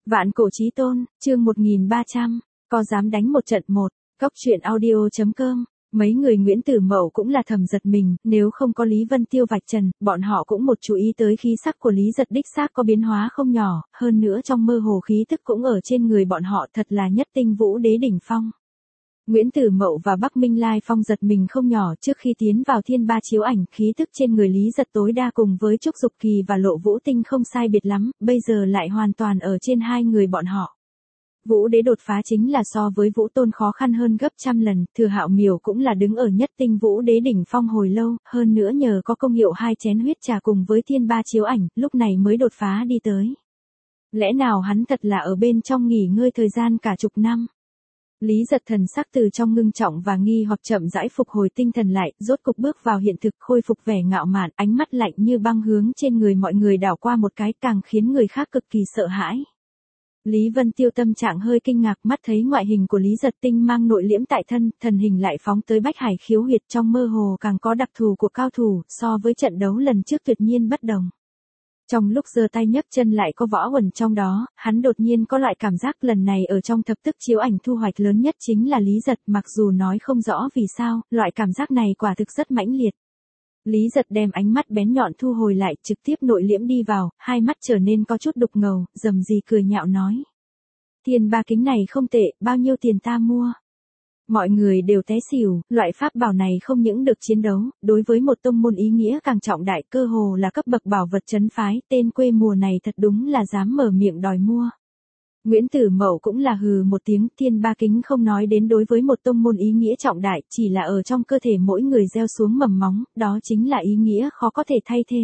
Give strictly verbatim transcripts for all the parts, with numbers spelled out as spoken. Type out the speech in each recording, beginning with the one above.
Vạn cổ chí tôn, chương một nghìn ba trăm, có dám đánh một trận một, Cóc truyện audio.com. Mấy người Nguyễn Tử Mậu cũng là thầm giật mình, nếu không có Lý Vân Tiêu vạch trần, bọn họ cũng một chú ý tới khí sắc của Lý Giật đích xác có biến hóa không nhỏ, hơn nữa trong mơ hồ khí tức cũng ở trên người bọn họ thật là nhất tinh vũ đế đỉnh phong. Nguyễn Tử Mậu và Bắc Minh Lai Phong giật mình không nhỏ trước khi tiến vào thiên ba chiếu ảnh, khí tức trên người Lý Giật tối đa cùng với Trúc Dục Kỳ và Lộ Vũ Tinh không sai biệt lắm, bây giờ lại hoàn toàn ở trên hai người bọn họ. Vũ đế đột phá chính là so với Vũ Tôn khó khăn hơn gấp trăm lần, Thừa Hạo Miểu cũng là đứng ở nhất tinh Vũ đế đỉnh phong hồi lâu, hơn nữa nhờ có công hiệu hai chén huyết trà cùng với thiên ba chiếu ảnh, lúc này mới đột phá đi tới. Lẽ nào hắn thật là ở bên trong nghỉ ngơi thời gian cả chục năm? Lý Giật thần sắc từ trong ngưng trọng và nghi hoặc chậm rãi phục hồi tinh thần lại, rốt cục bước vào hiện thực, khôi phục vẻ ngạo mạn, ánh mắt lạnh như băng hướng trên người mọi người đảo qua một cái, càng khiến người khác cực kỳ sợ hãi. Lý Vân Tiêu tâm trạng hơi kinh ngạc, mắt thấy ngoại hình của Lý Giật tinh mang nội liễm tại thân, thần hình lại phóng tới bách hải khiếu huyệt, trong mơ hồ càng có đặc thù của cao thủ, so với trận đấu lần trước tuyệt nhiên bất đồng. Trong lúc giơ tay nhấc chân lại có võ uẩn trong đó, hắn đột nhiên có loại cảm giác lần này ở trong thập tức chiếu ảnh thu hoạch lớn nhất chính là Lý Giật, mặc dù nói không rõ vì sao, loại cảm giác này quả thực rất mãnh liệt. Lý Giật đem ánh mắt bén nhọn thu hồi lại, trực tiếp nội liễm đi vào, hai mắt trở nên có chút đục ngầu, rầm rì cười nhạo nói. Tiền ba kính này không tệ, bao nhiêu tiền ta mua? Mọi người đều té xỉu, loại pháp bảo này không những được chiến đấu, đối với một tông môn ý nghĩa càng trọng đại, cơ hồ là cấp bậc bảo vật trấn phái, tên quê mùa này thật đúng là dám mở miệng đòi mua. Nguyễn Tử Mậu cũng là hừ một tiếng, thiên ba kính không nói đến đối với một tông môn ý nghĩa trọng đại, chỉ là ở trong cơ thể mỗi người gieo xuống mầm móng, đó chính là ý nghĩa khó có thể thay thế.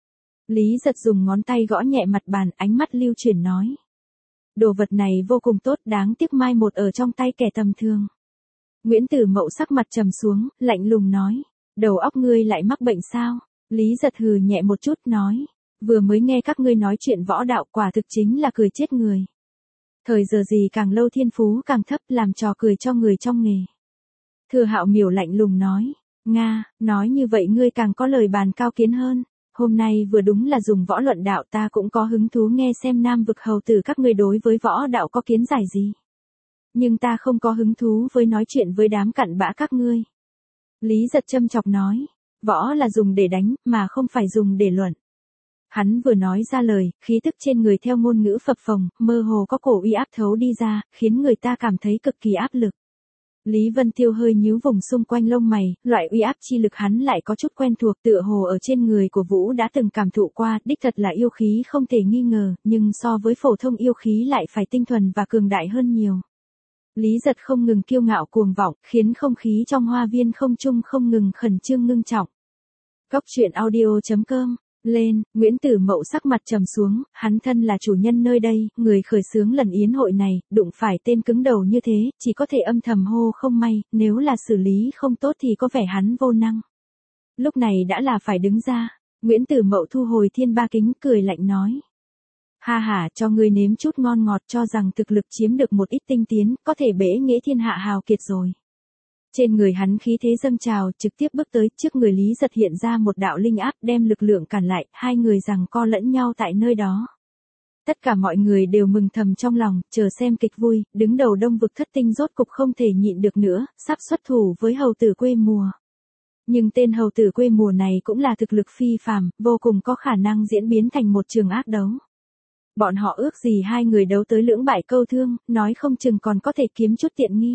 Lý Giật dùng ngón tay gõ nhẹ mặt bàn, ánh mắt lưu chuyển nói. Đồ vật này vô cùng tốt, đáng tiếc mai một ở trong tay kẻ tầm thường. Nguyễn Tử Mậu sắc mặt trầm xuống, lạnh lùng nói. Đầu óc ngươi lại mắc bệnh sao? Lý Giật hừ nhẹ một chút nói. Vừa mới nghe các ngươi nói chuyện võ đạo, quả thực chính là cười chết người. Thời giờ gì càng lâu thiên phú càng thấp, làm trò cười cho người trong nghề. Thừa Hạo Miểu lạnh lùng nói. Nga, nói như vậy ngươi càng có lời bàn cao kiến hơn. Hôm nay vừa đúng là dùng võ luận đạo, ta cũng có hứng thú nghe xem Nam vực hầu tử các ngươi đối với võ đạo có kiến giải gì. Nhưng ta không có hứng thú với nói chuyện với đám cặn bã các ngươi. Lý Giật châm chọc nói. Võ là dùng để đánh, mà không phải dùng để luận. Hắn vừa nói ra lời, khí tức trên người theo ngôn ngữ phập phồng, mơ hồ có cổ uy áp thấu đi ra, khiến người ta cảm thấy cực kỳ áp lực. Lý Vân Tiêu hơi nhíu vùng xung quanh lông mày, loại uy áp chi lực hắn lại có chút quen thuộc, tựa hồ ở trên người của Vũ đã từng cảm thụ qua, đích thật là yêu khí không thể nghi ngờ, nhưng so với phổ thông yêu khí lại phải tinh thuần và cường đại hơn nhiều. Lý Giật không ngừng kiêu ngạo cuồng vọng, khiến không khí trong hoa viên không trung không ngừng khẩn trương ngưng trọng. Cóc truyện audio.com. Lên, Nguyễn Tử Mậu sắc mặt trầm xuống, hắn thân là chủ nhân nơi đây, người khởi xướng lần yến hội này, đụng phải tên cứng đầu như thế, chỉ có thể âm thầm hô không may, nếu là xử lý không tốt thì có vẻ hắn vô năng. Lúc này đã là phải đứng ra, Nguyễn Tử Mậu thu hồi thiên ba kính, cười lạnh nói. Ha ha, cho ngươi nếm chút ngon ngọt, cho rằng thực lực chiếm được một ít tinh tiến, có thể bể nghĩa thiên hạ hào kiệt rồi. Trên người hắn khí thế dâng trào, trực tiếp bước tới, trước người Lý Giật hiện ra một đạo linh áp đem lực lượng cản lại, hai người giằng co lẫn nhau tại nơi đó. Tất cả mọi người đều mừng thầm trong lòng, chờ xem kịch vui, đứng đầu Đông vực thất tinh rốt cục không thể nhịn được nữa, sắp xuất thủ với hầu tử quê mùa. Nhưng tên hầu tử quê mùa này cũng là thực lực phi phàm, vô cùng có khả năng diễn biến thành một trường ác đấu. Bọn họ ước gì hai người đấu tới lưỡng bại câu thương, nói không chừng còn có thể kiếm chút tiện nghi.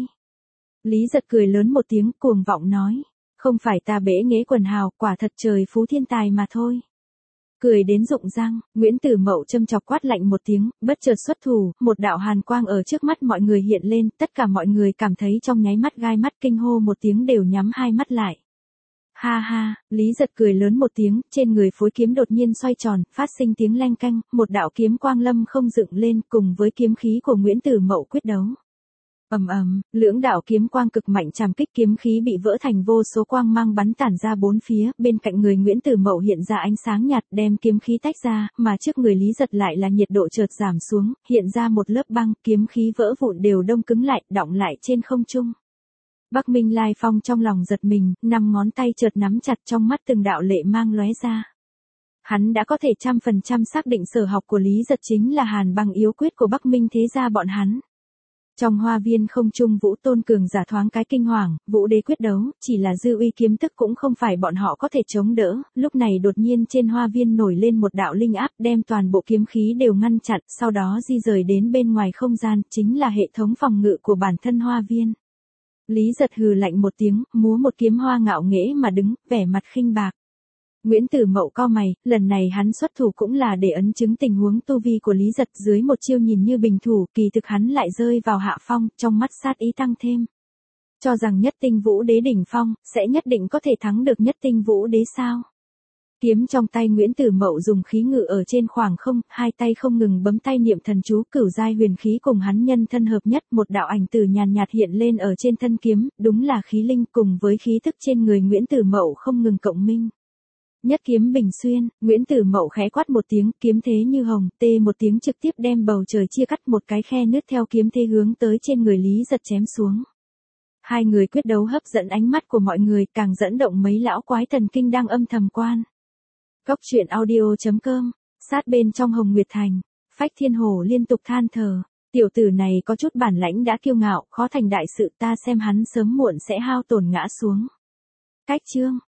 Lý Giật cười lớn một tiếng, cuồng vọng nói. Không phải ta bể nghễ quần hào, quả thật trời phú thiên tài mà thôi. Cười đến rụng răng, Nguyễn Tử Mậu châm chọc quát lạnh một tiếng, bất chợt xuất thủ, một đạo hàn quang ở trước mắt mọi người hiện lên, tất cả mọi người cảm thấy trong nháy mắt gai mắt, kinh hô một tiếng đều nhắm hai mắt lại. Ha ha, Lý Giật cười lớn một tiếng, trên người phối kiếm đột nhiên xoay tròn, phát sinh tiếng leng canh, một đạo kiếm quang lâm không dựng lên, cùng với kiếm khí của Nguyễn Tử Mậu quyết đấu. Ầm ầm, lưỡng đạo kiếm quang cực mạnh chạm kích, kiếm khí bị vỡ thành vô số quang mang bắn tản ra bốn phía, bên cạnh người Nguyễn Tử Mậu hiện ra ánh sáng nhạt đem kiếm khí tách ra, mà trước người Lý Giật lại là nhiệt độ chợt giảm xuống, hiện ra một lớp băng, kiếm khí vỡ vụn đều đông cứng lại, đọng lại trên không trung. Bắc Minh Lai Phong trong lòng giật mình, năm ngón tay chợt nắm chặt, trong mắt từng đạo lệ mang lóe ra. Hắn đã có thể trăm phần trăm xác định sở học của Lý Giật chính là hàn băng yếu quyết của Bắc Minh thế gia bọn hắn. Trong hoa viên không trung Vũ Tôn cường giả thoáng cái kinh hoàng, Vũ Đế quyết đấu, chỉ là dư uy kiếm tức cũng không phải bọn họ có thể chống đỡ, lúc này đột nhiên trên hoa viên nổi lên một đạo linh áp đem toàn bộ kiếm khí đều ngăn chặn, sau đó di rời đến bên ngoài không gian, chính là hệ thống phòng ngự của bản thân hoa viên. Lý Giật hừ lạnh một tiếng, múa một kiếm hoa ngạo nghễ mà đứng, vẻ mặt khinh bạc. Nguyễn Tử Mậu cau mày, lần này hắn xuất thủ cũng là để ấn chứng tình huống tu vi của Lý Giật, dưới một chiêu nhìn như bình thủ, kỳ thực hắn lại rơi vào hạ phong, trong mắt sát ý tăng thêm. Cho rằng nhất tinh Vũ Đế đỉnh phong, sẽ nhất định có thể thắng được nhất tinh Vũ Đế sao? Kiếm trong tay Nguyễn Tử Mậu dùng khí ngự ở trên khoảng không, hai tay không ngừng bấm tay niệm thần chú, cửu giai huyền khí cùng hắn nhân thân hợp nhất, một đạo ảnh tử nhàn nhạt hiện lên ở trên thân kiếm, đúng là khí linh cùng với khí thức trên người Nguyễn Tử Mậu không ngừng cộng minh. Nhất kiếm bình xuyên, Nguyễn Tử Mậu khẽ quát một tiếng, kiếm thế như hồng, tê một tiếng trực tiếp đem bầu trời chia cắt một cái khe nứt theo kiếm thế hướng tới trên người Lý Giật chém xuống. Hai người quyết đấu hấp dẫn ánh mắt của mọi người, càng dẫn động mấy lão quái thần kinh đang âm thầm quan. Góc truyện audio chấm com, sát bên trong Hồng Nguyệt Thành, Phách Thiên Hổ liên tục than thở, tiểu tử này có chút bản lãnh đã kiêu ngạo, khó thành đại sự, ta xem hắn sớm muộn sẽ hao tổn ngã xuống. Cách chương